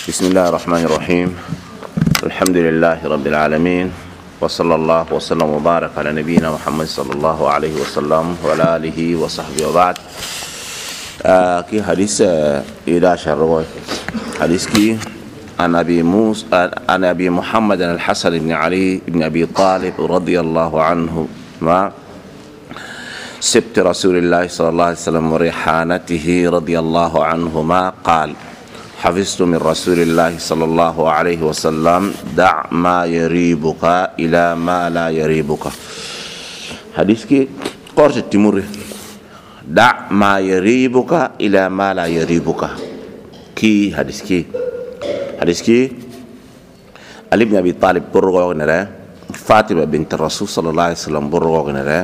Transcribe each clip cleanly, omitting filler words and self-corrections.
بسم الله الرحمن الرحيم. الحمد لله رب العالمين، وصلى الله وسلم وبارك على نبينا محمد صلى الله عليه وسلم وعلى آله وصحبه وبعد. كي حديث إلى شروع حديث كي عن أبي محمد الحسن بن علي بن أبي طالب رضي الله عنه ما سبت رسول الله صلى الله عليه وسلم وريحانته رضي الله عنهما قال: حفظت من رسول الله صلى الله عليه وسلم: دع ما يريبك إلى ما لا يريبك. حديث كي قرص التمر: دع ما يريبك إلى ما لا يريبك. كي حديث كي علي بن أبي طالب برغو نرى، فاطمة بنت الرسول صلى الله عليه وسلم برغو نرى،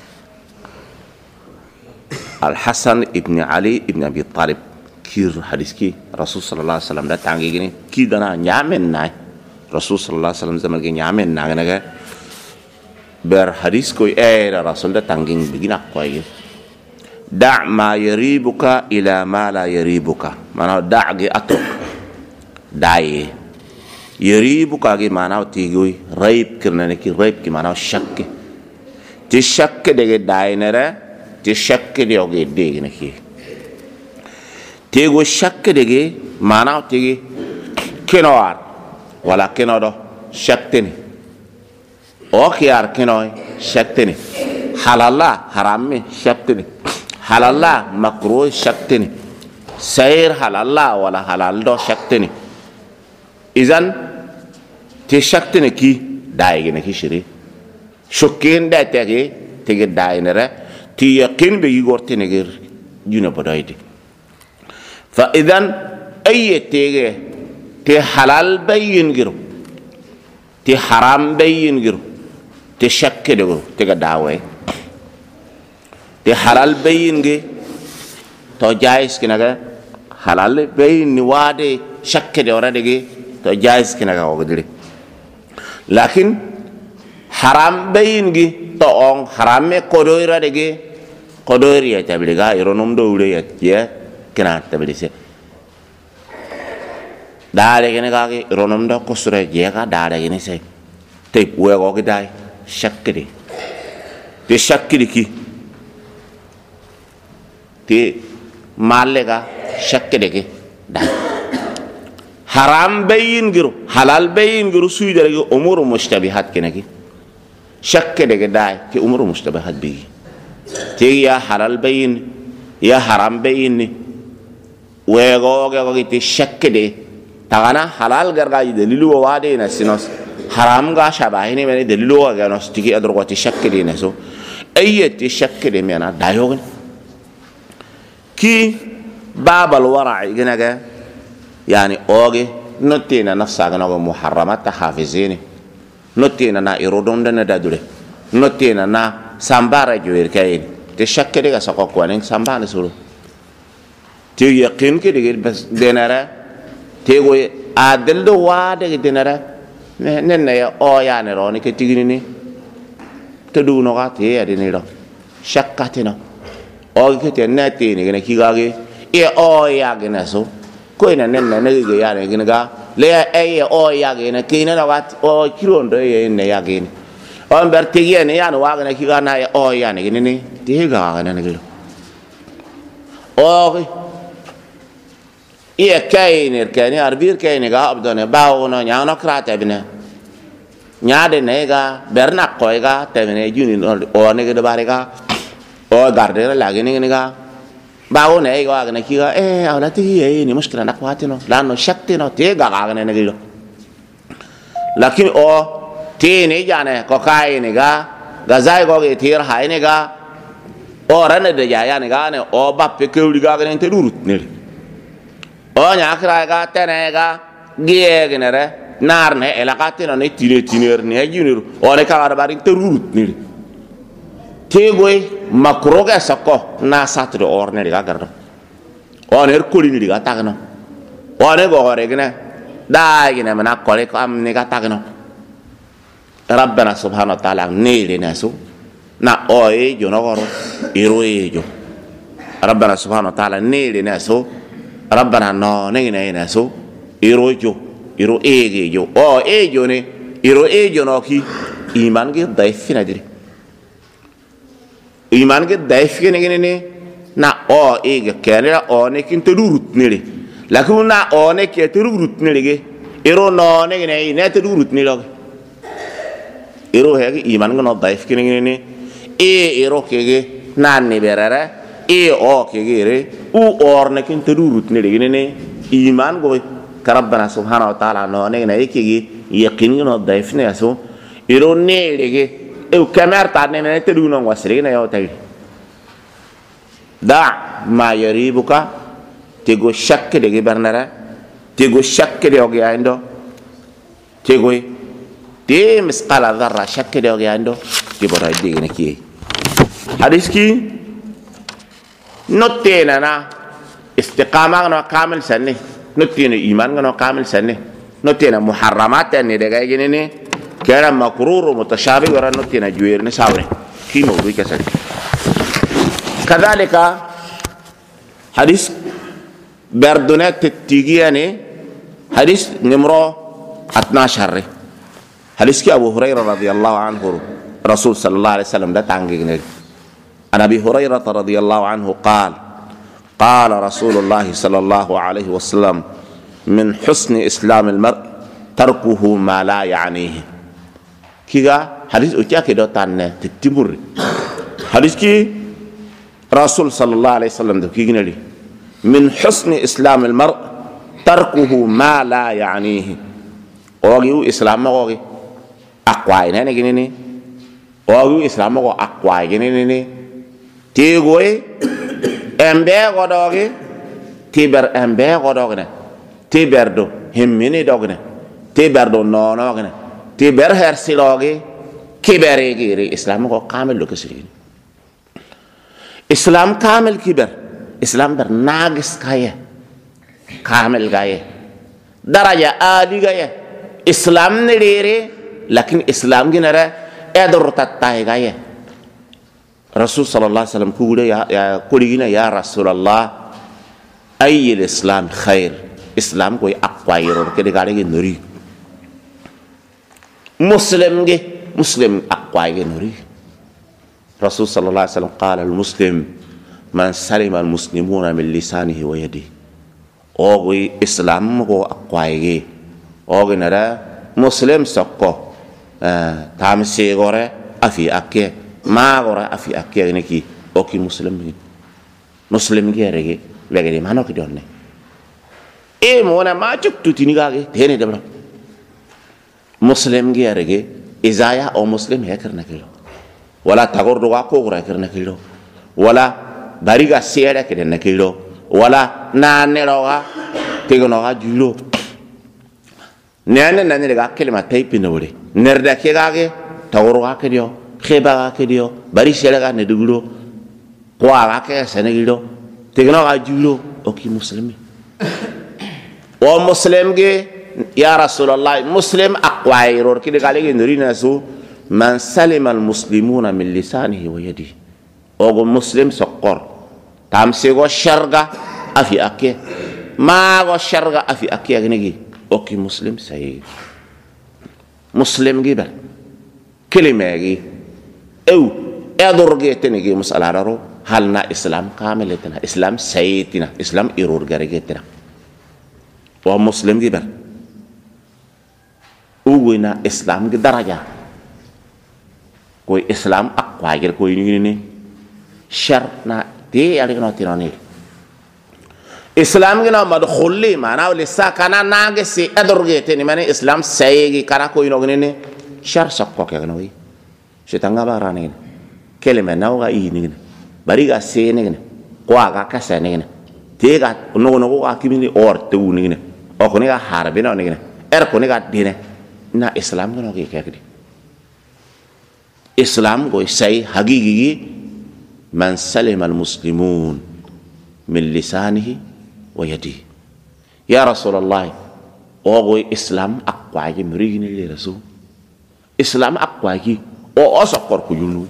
الحسن ابن علي ابن أبي طالب كير حديث كي رسول صلى الله عليه وسلم ده تانجي gini كي دنا نيامن ناي رسول صلى الله عليه وسلم زمان كي نيامن ناي نجا بر حديث كوي رسول ده تانجي بيجينا كوي دع ما يريبك إلى ما لا يريبك. معناه دع جي أترك داي يريبك جي معناه تيجي ريب كرنا نكي ريب كي معناه شك تشك دعي داي نرى تشك دعي دعي نكي تيجو شك دعي معناه تيجي كنوار ولا كنودو شكتني أو خيار كنوي شكتني حلال حرامي شكتني حلال مكروه شكتني سير حلال ولا حلال دو شكتني. إذن تشكتني كي دايجي نكي شري شكين دا تيجي داي نرى تيقين بيجورتي نغير جونا بدايدي. فإذن أي تيجي تي حلال بين غيرو تي حرام بين غيرو تشك دغو تيجا داوي تي حلال بين غي تو جايز كنغا حلال بين نوادي شك دي ورا دغي تو جايز كنغا وغدري. لكن حرام بين غي تو اون حرام مي كودويرا دغي كودويريا تابلغا يرونوم دوليا يا كنا تبليسه داره كنغا يرونوم دو كسره جيغا داره كني سي تي ويغو كداي شك دي تي شك دي كي تي مالغا شك دي كي دا حرام بين غيرو حلال بين غيرو سوي دري امور مشتبهات كنكي شك دي داي كي امور مشتبهات بي تي يا حلال بين يا حرام بين ويغو تي شك دي تانا حلال غرغا دليل وادي نسينوس حرام غا شباهني من دليل وغانوس تيجي ادرغو تي شك دي نسو اي تي شك دي مينا دايوغن كي باب الورع جنجا يعني اوغي نوتينا نفسا غنو محرمات حافظين نوتينا نا يرودون دنا دادولي نوتينا نا سامبارا جوير كاين تشك دي ساكو كوانين سامبان سولو تي يقين كي دي بس دينارا تيغو ادل دو واد دينارا نن يا او يعني روني كي تيغني تدو نوغا تي ادي نيرو شكاتينو او كي ناتيني كنا كيغاغي اي او يا غناسو كوينا نن نغي يا غنغا لي اي او يا غنا كينا وات او كيروندو يا ان يا غين on bertigi ne yana waga na kiga na o yana gini tiga na ngilo o iya kainer kani arbir kani ga abdone bawo no nyano krata bina nyade ne ga berna ko ga temene juni o ne ga bare ga o garde la gini ga bawo ne ga waga na kiga awla ti ni mushkila na kwatino lano shakti no tiga ga na ngilo lakin o تيني جانا كوكايني غازاي غوغي تير هايني او رن دجاياني غاني او باب كيولي غاني تدورت نيل او نياكرا تني غيغنره نارنه الاقاتنا ني تينير ني جينير او ني كار بارين تدورت نيل تيغوي ماكروغا سكو نا ساترو اورني غاغرد او نير كوليني غاتاغنو او ني غوريغنا دايغنا منا كولي كام ني غاتاغنو ربنا سبحانه وتعالى نيلي ناسو نا اوي جو نغورو يروي جو ربنا سبحانه وتعالى نيلي ناسو ربنا نو نيني ناسو irojo iro egejo o ejo ne iro ejo no ki iman ge daifina dire iman ge daifina ne na o ege kere o ne kin tudurut nele lakin na o ne ke tudurut nele ge iro no ne ne tudurut nele iro hege iman ge no daifina ne iro kege nan ne berara o kege re u or ne kin tudurut nele ne iman go كربنا سبحانه وتعالى نوني نايكي يقيني نو ضيفنا يسو يروني لغي او كامير تاني نتدونو واسرينا يو تاي دع ما يريبك تيغو شك دغي برنرا تيغو شك دغي عندو تيغو تي مسقال ذره شك دغي عندو تبرا دغي نكي حديث كي نوتينا نا استقامه كامل سنه نتينا إيمان كنا كامل سنة نتينا محرمات يعني ده جاي جنني كنا مكرور ومتشابه ورا نتينا جوير نساوري كي موضوع كسر كذلك حديث بردونات تيجياني حديث نمرة 12 حديث كي أبو هريرة رضي الله عنه رسول صلى الله عليه وسلم ده تانجيني عن أبي هريرة رضي الله عنه قال رسول الله صلى الله عليه وسلم من حسن إسلام المرء تركه ما لا يعنيه كيغا حديث أتيا كده تانة تتمر حديث كي رسول صلى الله عليه وسلم ده كيغنا لي من حسن إسلام المرء تركه ما لا يعنيه أوغيو إسلام أوغي أقوى نانا جنيني أوغيو إسلام أوغي أقوى جنيني تيغوي embe godoge tiber embe godogne tiberdo himmini dogne tiberdo nonogne tiber hersiloge kibere giri islam ko kamel lo kesiri islam kamel kiber islam ber nagis kaye kamel gaye daraja ali gaye islam nirere lakin islam ginara edur tatai gaye رسول صلى الله عليه وسلم كودا يا كورينا يا رسول الله أي الإسلام خير إسلام كوي أقوى كده قاعد نوري مسلم أقوى نوري رسول صلى الله عليه وسلم قال المسلم من سلم المسلمون من لسانه ويده أوغي إسلام كو أقوى أوغي نرى مسلم سكو تامسي غورة أفي أكيه ما غورا أفي أكيد نكى أوكي مسلم كي بقى ما نو كده مونا ما تك توني كاغي تاني دبلا مسلم كي إزايا أو مسلم هكرنا كيلو ولا تغور دوا كوغرا كرنا كيلو ولا باريغا سيرة كرنا كيلو ولا نانيروغا تيغنوغا جيلو ناني لغا كلمة تايبي نوري نردا كيغاغي تغورغا كديو خيبا كديو باري سيرغا ندغلو قواغا كسنغيلو تيغنوغا جيلو اوكي مسلمي ومسلم يا رسول الله مسلم أقوى يرور كده قال لي نرينا سو من سلم المسلمون من لسانه ويده أو مسلم سكر تامسي غو شرغا أفي أكيه ما غو شرغا أفي أكيه غنيجي أوكي مسلم سيد مسلم جبل كلمة جي أو أدور جيتني مسألة رارو هلنا إسلام كامل تنا إسلام سيدنا إسلام يرور جريتنا ومسلم جبل وينا إسلام كدرجة كوي إسلام أقوى غير كوي نيني شرنا تي عليك نوتينوني إسلام كنا مدخولي معنا ولسا كنا ناقصي أدرجتني ماني إسلام سيجي كنا كوي نوغنيني شر سقوك يا كنوي شتانغا بارانين كلمة نوغا إينين بريغا سينين قواغا كسانين تيغا نوغا كيميني أور تونين أو كنيغا حاربين نين كنيغا دينه na Islam kan oke kayak gini. Islam gue say hakiki man salim al muslimun min lisanihi wa yadihi. Ya Rasulullah, gue Islam akwa aja merigini li Rasul. Islam akwa aja, osokor kujulu.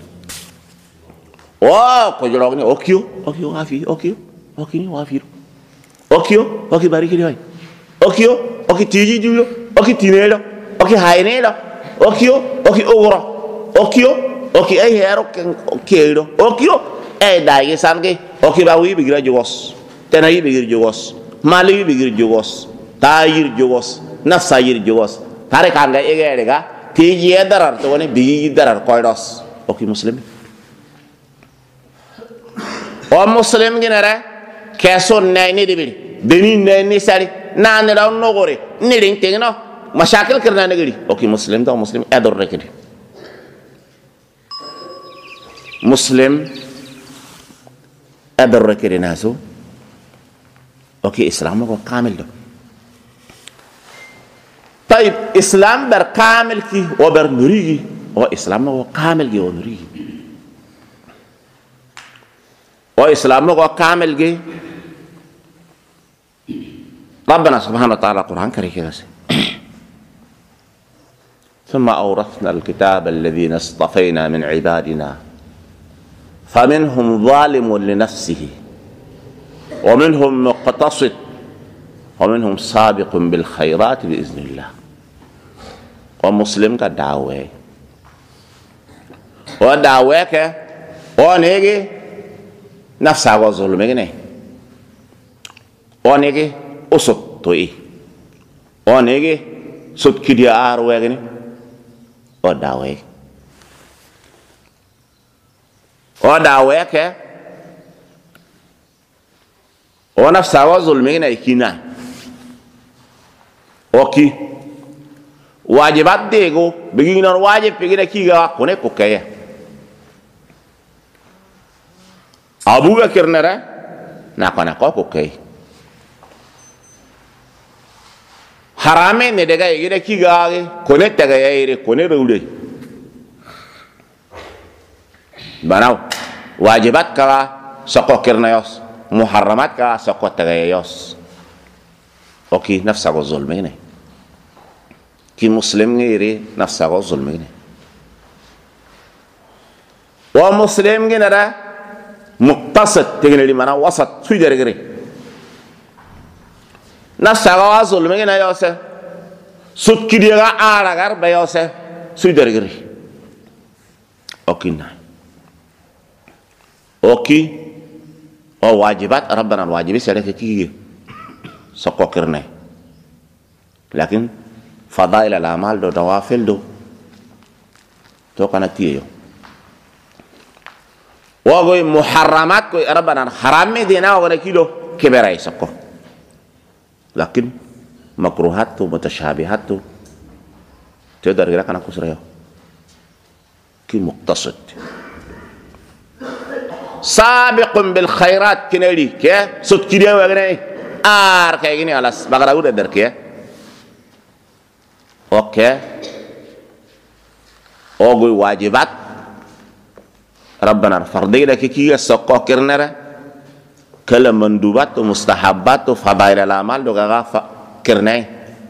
Kujulu ni okyo wafi, okyo ni wafi. Okyo bari kiri. Okyo oki tiji julo oki tinelo oki haynelo oki ogro oki ay hero kero okio ay daige sange oki bawi bigira jogos tenayi bigir jogos mali bigir jogos tayir jogos nasayir jogos tare kanga egere ga tiji darar to woni bigi darar koydos oki muslim o muslim ginara keson nay ni dibiri beni nay ni sari nan la no gore ni ring tingno mashakil kirna nagiri oki muslim da muslim ador rekedi muslim ador rekedi naso oki islam ko kamil do طيب اسلام بر كامل كي وبر نريجي او اسلام هو كامل جي ونريجي او اسلام هو كامل جي ربنا سبحانه وتعالى القرآن كريم كده ثم أورثنا الكتاب الذين اصطفينا من عبادنا فمنهم ظالم لنفسه ومنهم مقتصد ومنهم سابق بالخيرات بإذن الله ومسلم كدعوة ودعوة ونيجي نفسها وظلم ونيجي أصد توي ونيجي صد كدي أروي ودعوة ونفسها وظلم كنا oki wajibat dego beginan wajib pegina kiga kone kokaya Abu Bakar nara na kona kokay harame ne daga yida kiga kone taga yire kone rewde banaw wajibat ka sako kirnayos muharramat ka sako taga yos oki nafsa go zulmine ki muslim ngiri nafsa go zulmine wa muslim ginara muqtasid tigene li mana wasat sujare gire nafsa go zulmine yose sut kidiga ara gar ba yose sujare gire okina oki o wajibat rabbana wajibi sare ki سقوكرني لكن فضائل الأعمال دو دوافل دو تو كانت تيجو وغوي محرمات كوي ربنا حرام دينا وغنا كيلو كبيرة يسقو لكن مكروهات متشابهات تقدر غيرك أنا كسريو كي مقتصد سابق بالخيرات كنالي كي صد كيديا وغنا kayak gini alas bakal udah derke oke gue wajibat rabbana fardi da kikiya sokko kirnara kala mandubat mustahabbat fadail al amal do gaga kirnai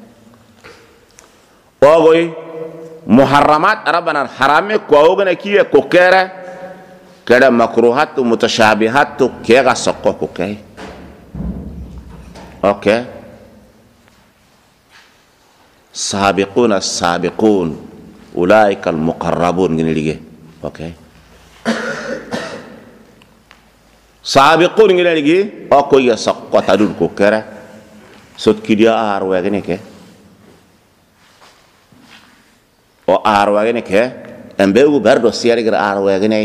gue muharramat rabbana harame ko gana kiya kokera kada makruhat mutashabihat kiya sokko kokai oke sabiqun as-sabiqun ulaika al-muqarrabun gini dige oke sabiqun gini dige oko ya sakko tadul ko kera sot kidia arwa gini ke o arwa gini ke embe u bardo siyari gra arwa gini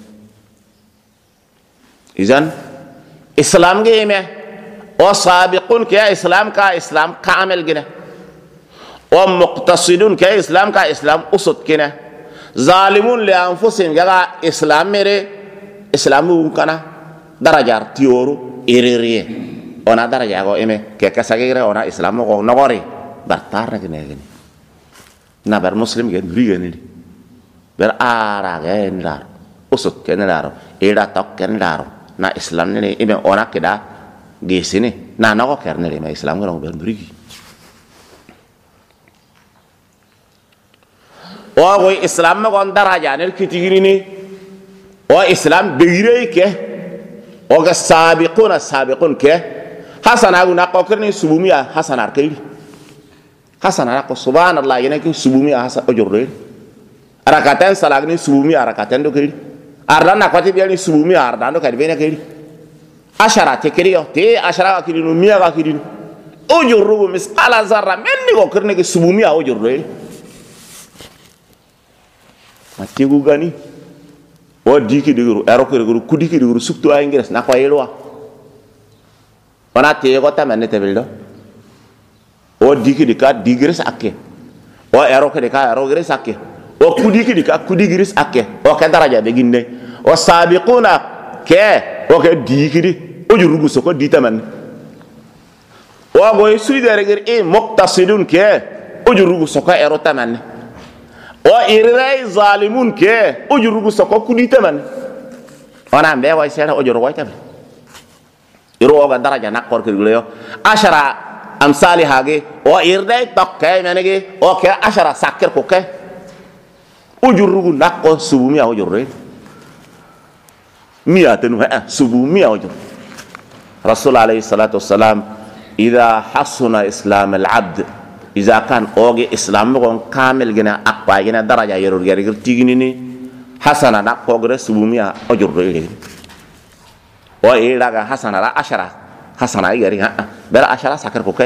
izan islam ge وسابقون كيا إسلام كامل جنا ومقتصدون كيا إسلام أسد كنا ظالمون لأنفسهم جا إسلام ميري إسلام ممكنا درجة تيورو إيريريه أنا درجة أقول إمي كساجيرة أنا إسلام أقول نغوري برتار نكني نبر مسلم جن ريجني بر آرا جن دار أسد كن دارو إيرا تك كن دارو نا إسلام ني إمي أنا كده gesine na nako kernere ma islam ngoro ber brigi o go islam ma gon daraja nel kitigirini o islam beire ke o ga sabiqun ke hasana gu na ko kerni subumiya hasana arkayri hasana ko subhanallah yana ki subumi asa ojorre arakatan salagni subumi arakatan do kiri ardan na kwati biani subumi ardan do kadi bena kiri ashara te kiri yo te ashara kiri no miya ga kiri ojorro misqala zarra menni ko kirne ki subumi a ojorre matigu gani o diki diguru ero ko diguru kudiki diguru suktu ay ngires na ko yelwa wana te ko tamane te bildo o diki dika digires akke o ero ko dika ero gires akke o kudiki dika kudigiris akke o ka daraja be ginde o sabiquna ke o ke diki di o jurugu soko ditaman o go suidere gir e muqtasidun ke o jurugu soko ero taman o irai zalimun ke o jurugu soko kuditaman ona be way sera o jurugo taman iro ga daraja nakor kirgulo ashara amsali hage o irdai tokkay menege o ke ashara sakir ko ke ujurugu nakko subumi a ujurre miatenu subumi a ujur rasul alayhi salatu wassalam idha hasuna islam al-abd idha kan oge islam gon kamil gina akpa gina daraja yerur yerur tigini ni hasana nakko gre subumi a ujurre o iraga hasana la ashara hasana yari bela ashara sakar ko kay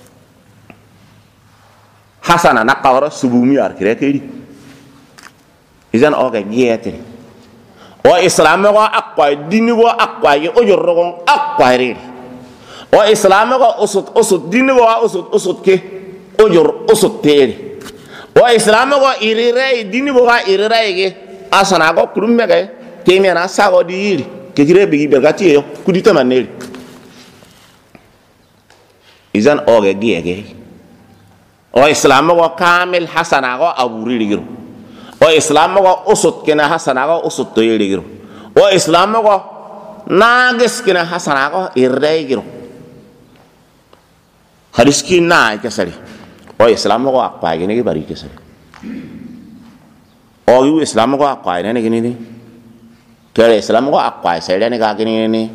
hasana nakawara subumi ar kire kiri izan oga giyetere o islam go akwa dini go akwa ye o jorro go akwa re o islam go usut dini go usut ke o jor usut tere o islam go irire dini go irire ge asana go kurumme ge temena sago di yiri ke gire bigi bergati yo kudita maneli izan oga giyege o islam go kamil hasana go aburi ligiro o islam go usut kena hasana go usut to yiri o islam go nagis kena hasana go irre giro hadis ki na kesari o islam go akpa gene bari kesari o yu islam go akpa ne gene ni kare islam go akpa sai ne ga gene ni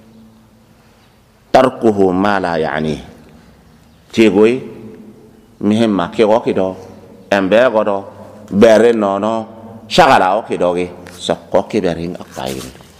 tarkuhu ma la yani tigoy mihemma ke go kido embe go do bere nono shagala o kidoge sokko ke bere akay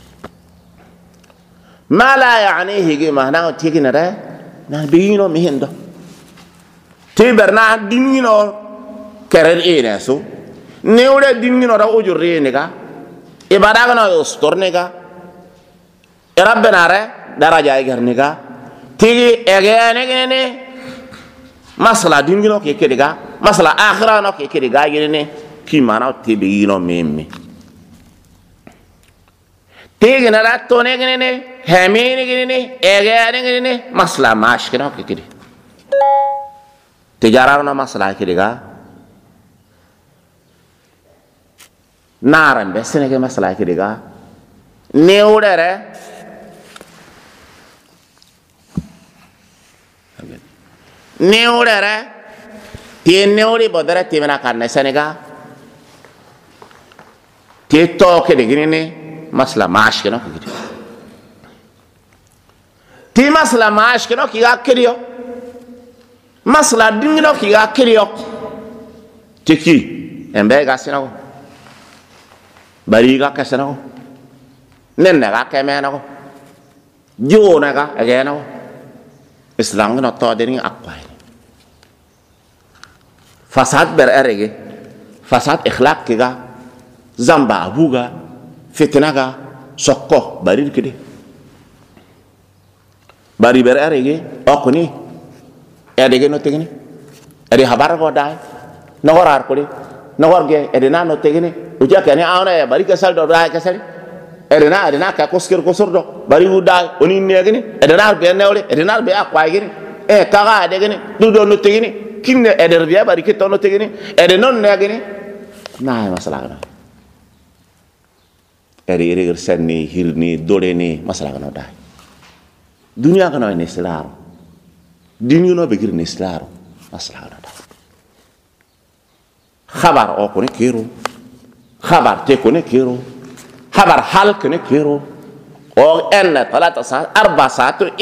mala yani higi mahna tigina da na bino mihendo tiberna dinino kerer ene so neure dinino da ujurre ne ga ibada ga no storne ga rabbana re daraja ay garne ga tigi egene gene masala dinino ke kediga masala akhira no ke kediga gene ki mana tebe yino memme tege na ratto ne gene hemene gene egene gene masala mash keno ke kedi tijara no masala kediga naran besene ke masala kediga neudere neurere tien neuri bodere timena karne senega tieto ke digini masla mash keno kidi ti masla mash keno kiga kiriyo masla dingino kiga kiriyo tiki embe ga sino bari ga kasano nenne ga kemeno jona ga ageno islam no to deni akwai fasad ber erege fasad ikhlaq kiga zamba abuga fitnaga sokko bari kidi bari ber erege okuni edege no tegini edi habar go dai no horar ko no gorge edina no tegini uja kani awna bari ka sal do dai ka sali edina ka koskir ko sordo bari udai oni negini edina be newle edina be akwai gini kaga edegini do no tegini kinne eder biya bari ke tono tegini ede non negini na masala na ere sanni hirni doleni masala na dai dunia kana ne silaro dini no be girni silaro masala na dai khabar o ko ne kero khabar te ko ne kero khabar hal ko ne kero o en talata saat arba saat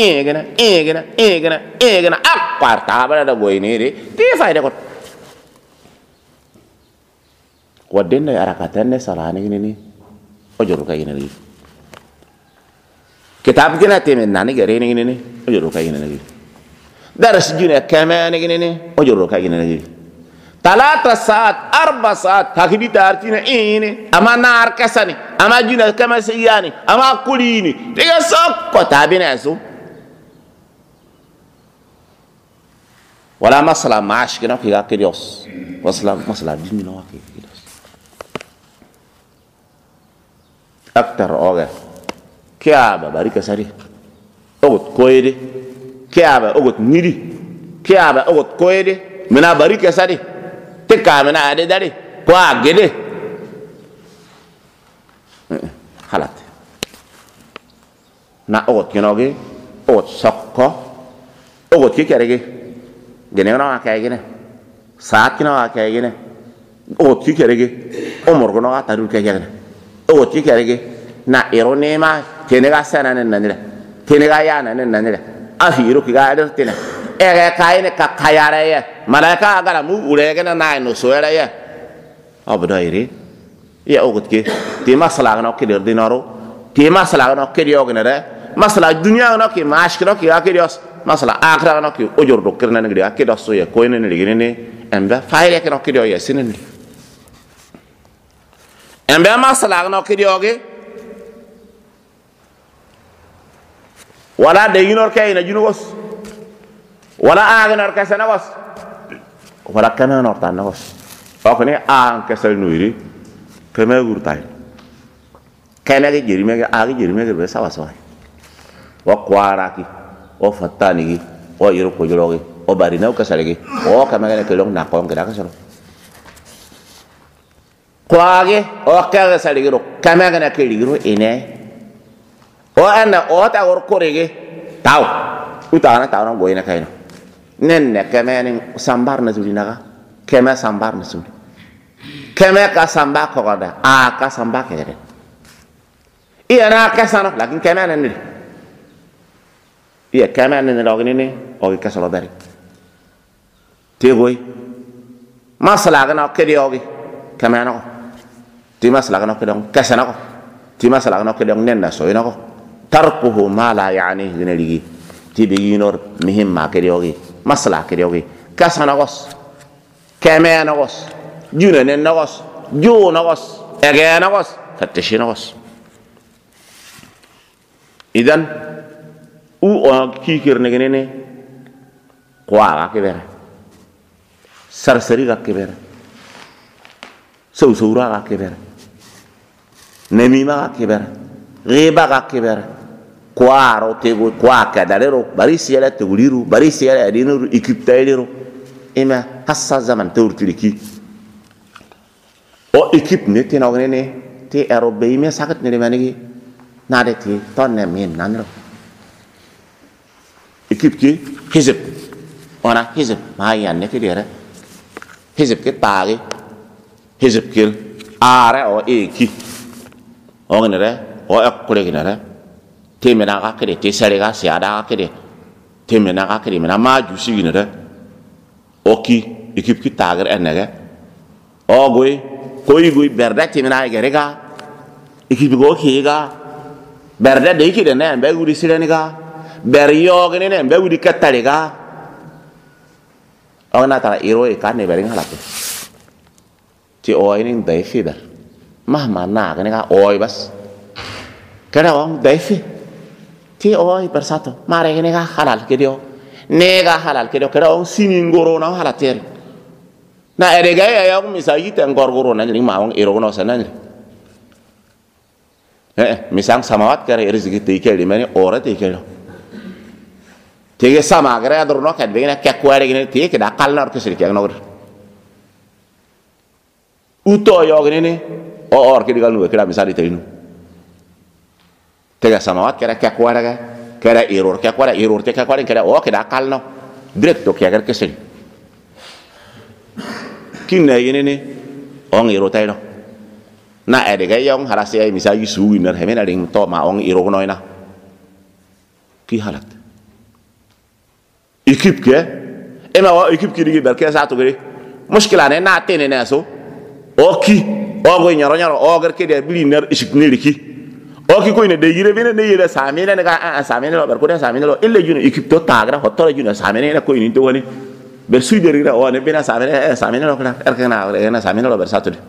egena akbar tabara da goinere ti fayda ko wadden arakatan ne salani ni ojur kayina ni kitab gina temen nani gare ni ojur kayina ni daras jina kama ni ojur kayina ni talata saat arba saat takidi tartina ini ama nar kasani ama jina kama siyani ama kulini tiga sokko tabina su wala masala mash kina kiga kedios masala dimino wa kedios aktar oga kiaba bari kasari ogot koyede kiaba ogot nidi kiaba ogot koyede mina bari kasari te kamena ade dari ko agede halat na ogot kinoge ogot sokko ogot ki kerege gene na ka gene saat kina ka gene ogot ki kerege omor gono ga tarul ka gene ogot ki kerege na irone ma tenega sana nan nanira tenega yana nan nanira afiru ki ga adirtina ere kaine ka kayare ya malaika agara mu urege na nai no soere ya abdairi ya ogut ke ti masala no ke der dinaro ti masala no ke yogene re masala dunya no ke mash no ke akirios masala akra no ke ojor do kirna ngri akidos so ya koine ne ligene ne emba faile ke no ke ya sinen emba masala no ke yoge wala de yinor kayna junugos wala agnar kasana was wala kana no tan was okone an kasal nuiri keme gurtai kene ge jirime ge agi jirime ge besa waswa wa kwara ki o fatani gi o yiro ko joroge o bari na kasale gi o kama ge kelong na ko ngara kasalo kwage o kaga sale gi ro kama ge na keli ro ene o anda o ta gor korege taw utana taw no boyna kayno nenne kemeni sambar na zulinaga keme sambar na zuli keme ka samba ko goda a ka samba kere iya na ka sano lakin keme na ni iya keme na ni logini ni o ka solo bari te goy masala ga na kedi ogi keme na ko ti masala ga na kedi ka sana ko ti masala ga na kedi nenna so ina ko tarkuhu ma la yani gina ligi ti be yinor mihim ma kedi ogi masala kedi ogi kasana gos keme na gos juna nen na gos ju na gos ege na gos fatishi na gos idan u o kikir ne gene kwa ga ke bere sarsari ga ke bere sura ga ke bere nemima ga ke bere riba ga ke bere kwa ro te go kwa ka dalero bari siela te guliru bari siela adinu ikiptailero ima hassa zaman turtiliki o ekip ne te na ne te arobe me sakat ne manigi na de te ton ne min nanro ekip ki hizib ona hizib ma yan ne ke dere hizib ke taagi hizib kil are o eki o ne re o akure ne re te mena ga kede te sare ga sia da kede te mena ga kede mena ma ju si ne re oki ekip ki tagar enega o goy koy berda te mena ga rega ekip go ki ga berda de ki de ne be gudi sire ne ga ber yo ga ne be gudi katale ga o na ta iro e kan ne be ngala ti o ini dai fi ber mahma na ga ne ga oi bas kada on dai fi ti oi persato mare ne ga halal ke dio nega halal ke dio kada on sinin goro na halal ter na erega ya ko misayi ten gorgoro na ni maong iro no sanan misang samawat kare rezeki te ke mani ora te ke tege sama gara ador no kad begina ke kware gine te ke da kalnar ke sirke no uto yo gine o or ke digal no ke da misali te no tega samawat kare ke kware ga kare error ke kware ke da o ke da kalno directo ke gar ke sir kinne yene ne on ero tayno na ede ga yong harase ay misa yusu iner hemena ring to ma ong iro noina ki halat équipe ke ema wa équipe ki digi berke sa to gari mushkila ne na tene ne so oki ogo nyoro o gar ke de bili ner isik ne riki oki ko ne de yire bene ne yire samine ne ga samine lo ber ko de samine lo ille junu équipe to tagra hotto junu samine ne ko ni to woni ber suide rira o ne bena samine lo kana erkana samine lo ber sa to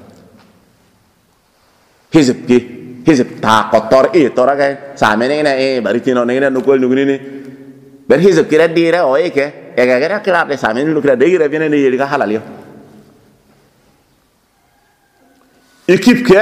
hizib ta kotor tora ga samene na baritino ne no kol nugni ni ber hizib kira dire o ke ga kira de samene no kira de gira viene ne yiri ga halal yo équipe ke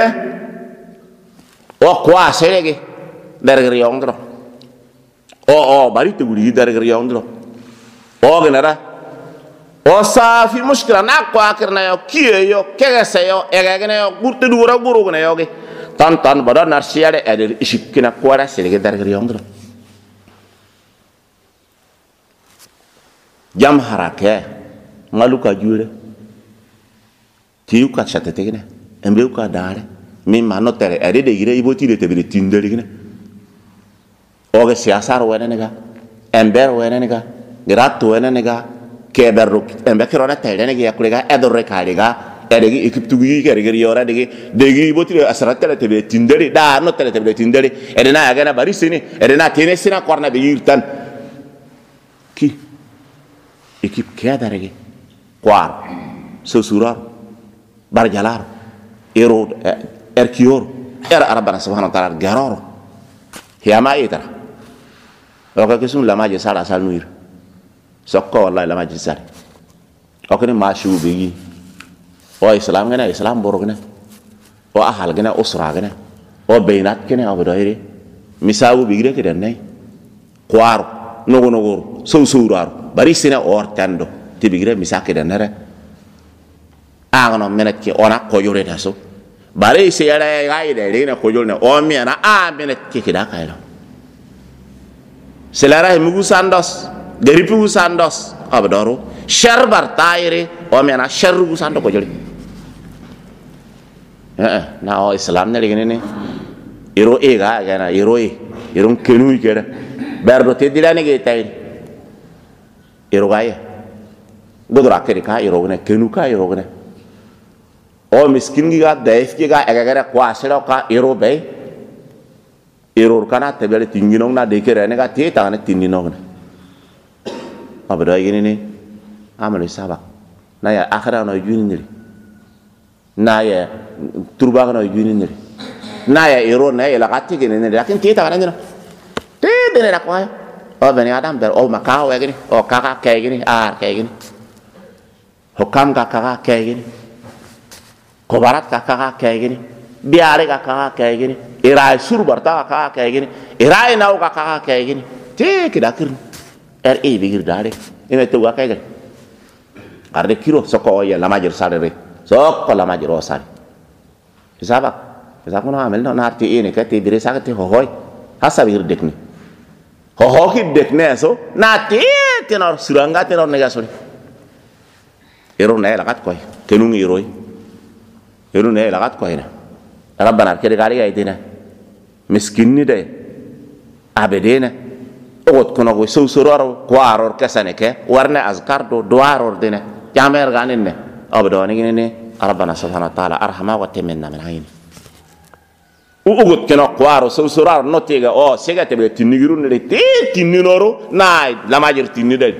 o kwa serege der riondro o barito guri der riondro o genera o sa fi mushkila na ko akirna yo kiye yo kege se yo egene yo gurte dura guru ne yo ge tan bada narsiare eder ishikina kwara selege dar riondro jam harake maluka jure tiu ka chate tegene embe ka dare mi mano tere ede de gire iboti de tebele tindeli gene oge siasar wene nega ember wene nega gratto wene nega keberru embe kirona tere nega yakulega edorre kaliga edegi équipe tugi ke regi yora degi boti asrat tele tebe tindeli da no tele tebe tindeli edena agana bari sini edena tene sina korna be yirtan ki équipe ke da regi kwar susurar barjalar ero erkior rabbana subhanahu wa ta'ala garoro hiyama ita roka kesun la maje sala sal nuir sokko wallahi la maje sal okene ma shubi o islam gana islam boro gana o ahal gana usra gana o beinat kene abdoire misawu bigre ke danay kwar nogo susurar bari sina ortando tibigre misake danere agano menet ke ona ko yore daso bare se yara gaide rena ko yore o mi ana a menet ke kida kailo selara mugu sandos garipu sandos abdoro sharbar taire o mi ana sharru sando ko yore na o islam ne gene iro e ga gana iro kenu kera berdo te dilane ge tay iro gaye godra kere ka iro ne kenu ka iro ne o miskin gi ga daif gi ga egagara kwa sero ka iro be iro kana tebele tingino na de kere ne ga te ta ne tinino ne abdo gene ne amalo saba na ya akhira no junini na ya turba no junini na ya iro na ya lagati gene ne lakin te ta ne te de ne la kwa o bani adam ber o makao gene o kaka kay gene kay gene hokam ka kaka kay gene kobarat ka kaka kay gene biare ka kaka kay gene ira surbar ta kaka kay gene ira na ka kaka kay gene te kidakir bigir dare ime to ga kay gene arde kiro soko ya la majir sare soko la majir o sare isaba no amel no narti ene ka te dire sakati hoy hasa bigir dekni ho ki dekne so na te tenor suranga tenor nega sori ero na la kat koy tenung iroi ero na la kat koy na rabbana kede gari ay dina miskin ni de abedena ogot kono go so sororo ko aror kasane ke warne azkar do doaror dina jamer ganin ne abdo ni ne rabbana subhanahu wa ta'ala arhama wa tamanna min ayni ugut keno kwaro so sorar notega o sega tebe tinigiru ne te tininoro na la majir tinide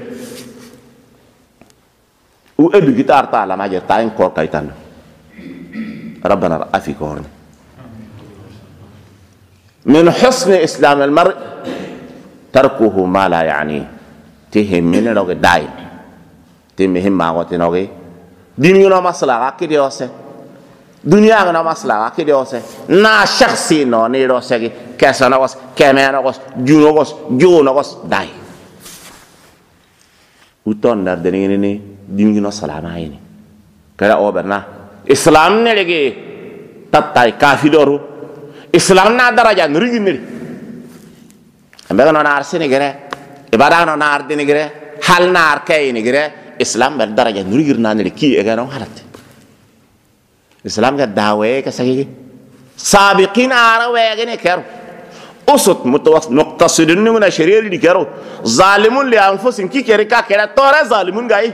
u edu gitar ta la majir ta en ko kaitan rabbana afikorni min husn islam al mar tarkuhu ma la yani tihim min no dai timihim ma ko tinoge dinu no maslaha kidiose dunia ga na maslaha kidiose na shakhsi no ne ro segi kesana was kemena was juno was dai uton dar de ni dinu no salama ini kala oberna islam ne legi tatai kafidoru islam na daraja nurigi ni ambe no na arsini gere ibada no na ardini gere hal na arkay ni gere islam ber daraja nurigi na ni ki e ga no halat islam ga dawe ka sagi sabiqin ara wegene kero usut muqtasidun nguna shari'ri di kero zalimun li anfusin ki kere ka kera tore zalimun gai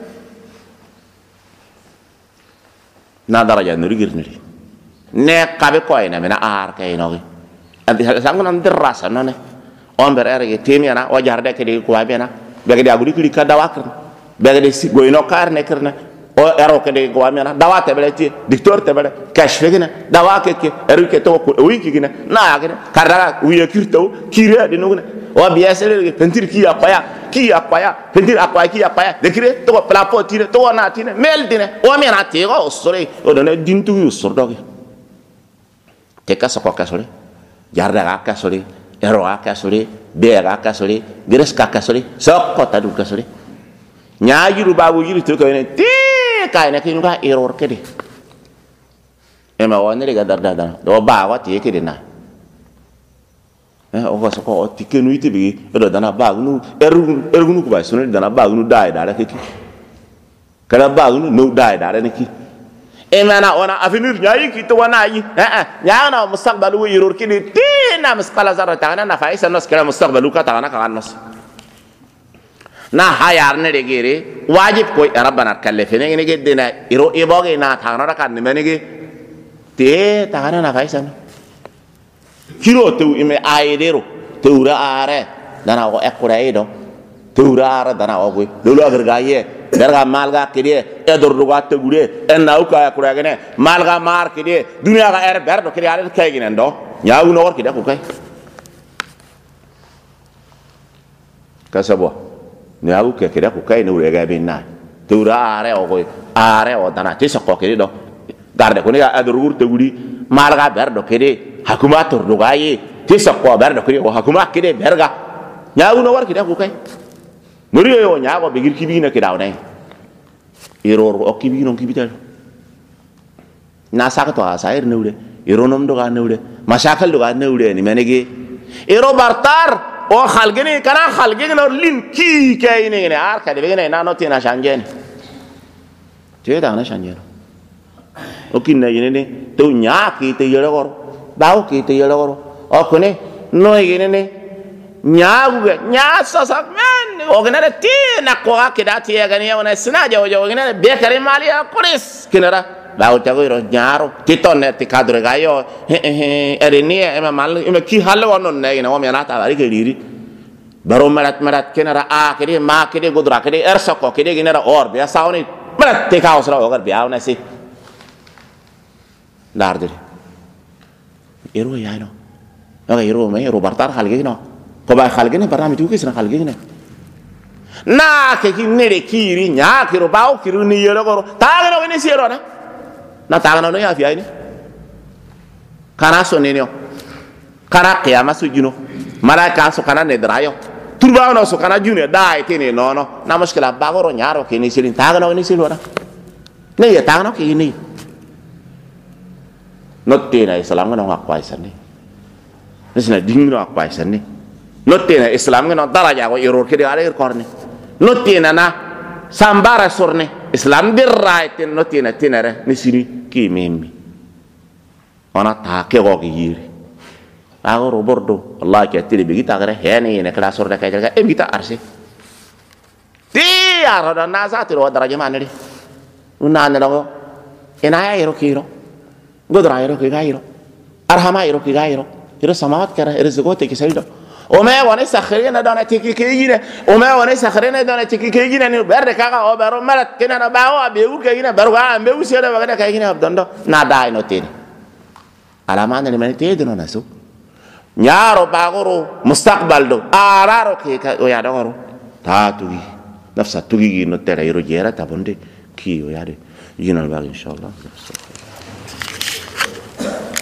na daraja nuri girniri ne kabe ko ina mena ar kay no andi sanguna ndirasa no ne on ber erge temiyana o jarde kedi ko wabena bege di agudi kidi ka dawakr bege di si goyno kar ne kerna o ero kedi ko wamena dawate beleti dictor te bele cash fegina dawake ke eru ke to ko wiki gina na gina karra wiya kirto kire de no o biasele pentir ki apaya pentir apaya ki apaya de kire to plapo tire to na tine mel dine o mena te go sore o done dintu yu sordoge te kaso ko kasole jarda ga kasole ero ga kasole be ga kasole gres ka kasole sokko tadu kasole nyaajiru babu yiri to ko ne ti kay ne kinu ka error kede e ma wonne ga darda do ba wa ti kede na o ko soko o tikenu ite bi do dana ba nu ergunu ko ba sunu dana ba nu dai da ke ki kala ba nu no dai da ne ki e mana ona avenir nyaayi ki to wana yi nyaana mustaqbalu error kede ti na misqala zarata na faisa nas kala mustaqbalu ka ta na ka nas na hayar ne regere wajib ko rabbana kallefene ne gedena iro iboge na tagna kan ne menege te tagna na faisan kiro tu ime aidero teura are dana ko ekuraido teura are dana o go lolu agargaye darga malga kide e dorduga tegure en nauka ekuragene malga mar kide dunia ga er berdo kide are kayginen do nyaawu no wor kide ko kay kasabo ne abu ke kida ku kai ne ure ga binna tura are o dana ti so ko kido garde ko ne ga adurur te guri malga berdo kede hakumatur do gayi ti so ko berdo kede o hakuma kede berga nyaawu no war kida ku kai muri yo nyaago be gir kibina kida o nay error o kibino kibital na sakato asair ne ure eronom do ga ne ure mashakal do ga ne ure ni menege ero bartar o khalgene kana khalgene no lin ki kayne ne ar ka de ne na no tina shangen te da na shangen o kin na yene ne to nya ki te yere gor daw ki te yere gor o kone no yene ne nya gu nya sa men o gene ti na ko ka da ti ga ne wona sina jaw jaw gene be kare mali a kuris kinara daw ta go ro nyaro ti ton ne ti kadre ga yo ereni e ma mal e ki hallo wonon ne ne o me na ta bari ke diri baro marat kenara a kede ma kede godra kede ersa ko kede genera or be sauni marat te ka osra o gar be awna si larde ero yaino aga ero me ero bartar khalge no ko ba khalge ne barami tu kisna khalge ne na ke ki nere kiri nya kiro baw kiro ni yero goro ta no ne si ero na ta no ya fi ayni kana so ne no kana qiyama su juno malaka so kana ne drayo turba no so kana june dai tene no na mushkila bagoro nyaro ke ni silin ta no ni silora ne ya ta no ke ni notte na islam no akwa isani nesna dingno akwa isani notte na islam no daraja ko error ke de ale korne notte na sambara sorne islam bir right notte na tenere ni sini ki memmi ona ta ke go ki yiri agoro bordo allah ke tele bi kita gare hene ne kala sorda kay jaga e kita arse ti aro da nazati ro daraja manri unane lo ena ya ro kiro godra ro ki gairo arhama ro ki gairo iro samawat kara iro zogote ki saydo o me wona sakhrina dona tiki kiyine o me wona sakhrina dona tiki kiyine ni berde kaga o baro malat kenana bawo be u kiyine baro ga be u sele bagada kay kiyine abdondo na dai no tini alamane ni manite de no naso nyaro bagoro mustaqbal do araro ke o ya dogoro ta tugi nafsa tugi no tere iro jera ta bonde ki o ya de yinal bag inshallah